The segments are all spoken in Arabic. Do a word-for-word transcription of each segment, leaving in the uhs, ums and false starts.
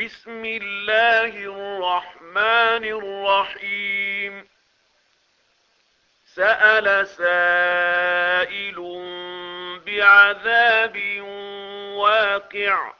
بسم الله الرحمن الرحيم. سأل سائل بعذاب واقع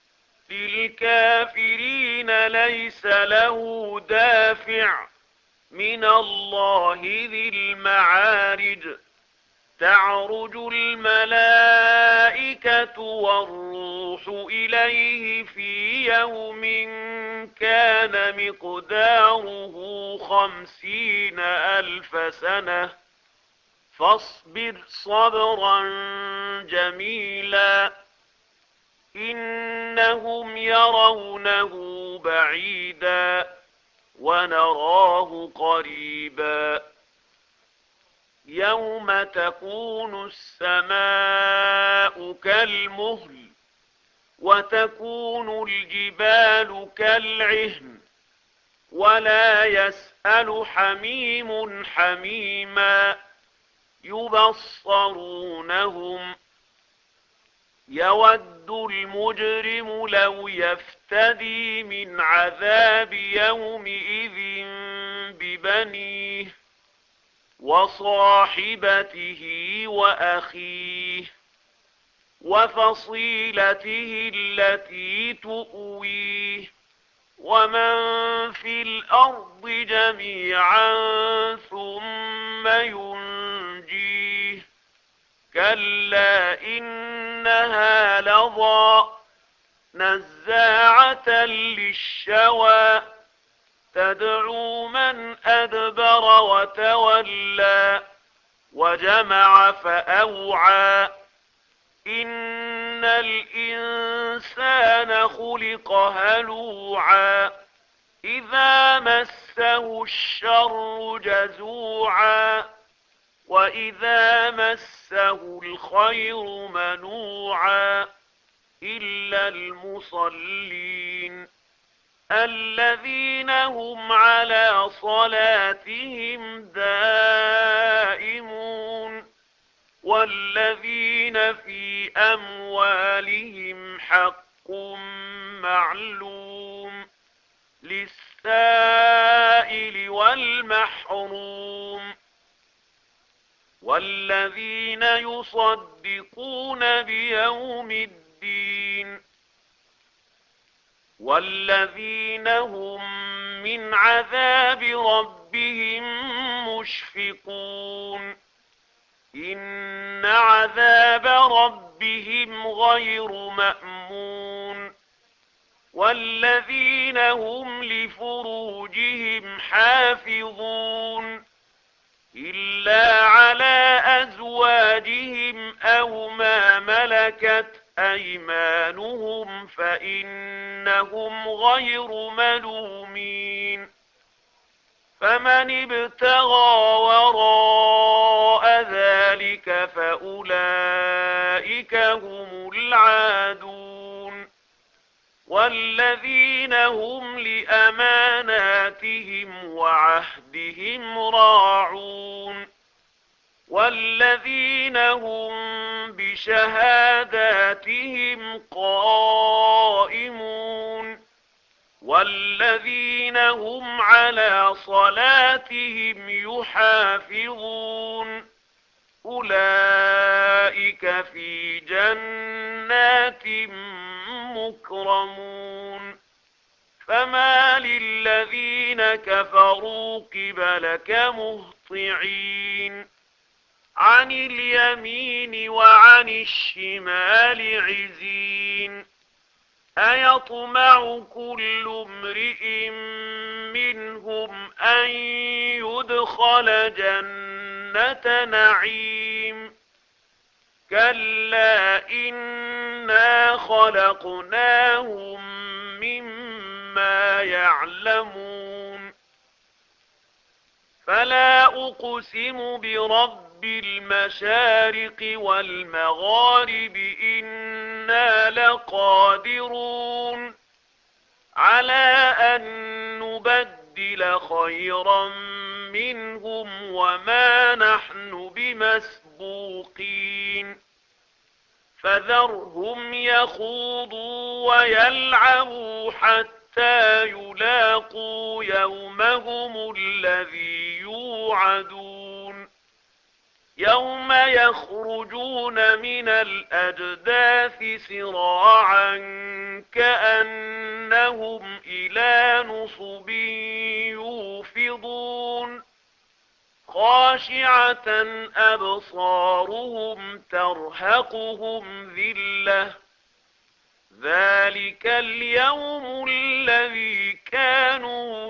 للكافرين ليس له دافع من الله ذي المعارج. تعرج الملائكة والروح إليه في يوم كان مقداره خمسين ألف سنة فاصبر صبرا جميلا إنهم يرونه بعيدا ونراه قريبا. يوم تكون السماء كالمهل وتكون الجبال كالعهن ولا يسأل حميم حميما يبصرونهم. يود المجرم لو يفتدي من عذاب يومئذ ببنيه وصاحبته وأخيه وفصيلته التي تؤويه ومن في الأرض جميعا ثم ينجيه. كلا إنها لظى نزاعة للشوى تدعو من أدبر وتولى وجمع فأوعى. إن الإنسان خلق هلوعا إذا مسه الشر جزوعا وإذا مسه الخير منوعا إلا المصلين الذين هم على صلاتهم دائمون والذين في أموالهم حق معلوم للسائل والمحروم والذين يصدقون بيوم الدين والذين هم من عذاب ربهم مشفقون. إن عذاب ربهم غير مأمون. والذين هم لفروجهم حافظون إلا على أزواجهم أو ما ملكت أيمانهم فإنهم غير ملومين. فمن ابتغى وراء ذلك فأولئك هم العادون. والذين هم لأماناتهم وعهدهم راعون والذين هم بشهاداتهم قائمون والذين هم على صلاتهم يحافظون أولئك في جنات مكرمون. فما للذين كفروا قبلك مهطعين عن اليمين وعن الشمال عزين. أيطمع كل امرئ منهم أن يدخل جنة نعيم كلا إنا خلقناهم مما يعلمون. فلا أقسم برب المشارق والمغارب إنا لقادرون على أن نبدل خيرا منهم وما نحن بمسبوقين. فذرهم يخوضوا ويلعبوا حتى يلاقوا يومهم الذي يوعدون يوم يخرجون من الأجداث سراعا كأنهم إلى نصب يوفضون خاشعة أبصارهم ترهقهم ذلة ذلك اليوم الذي كانوا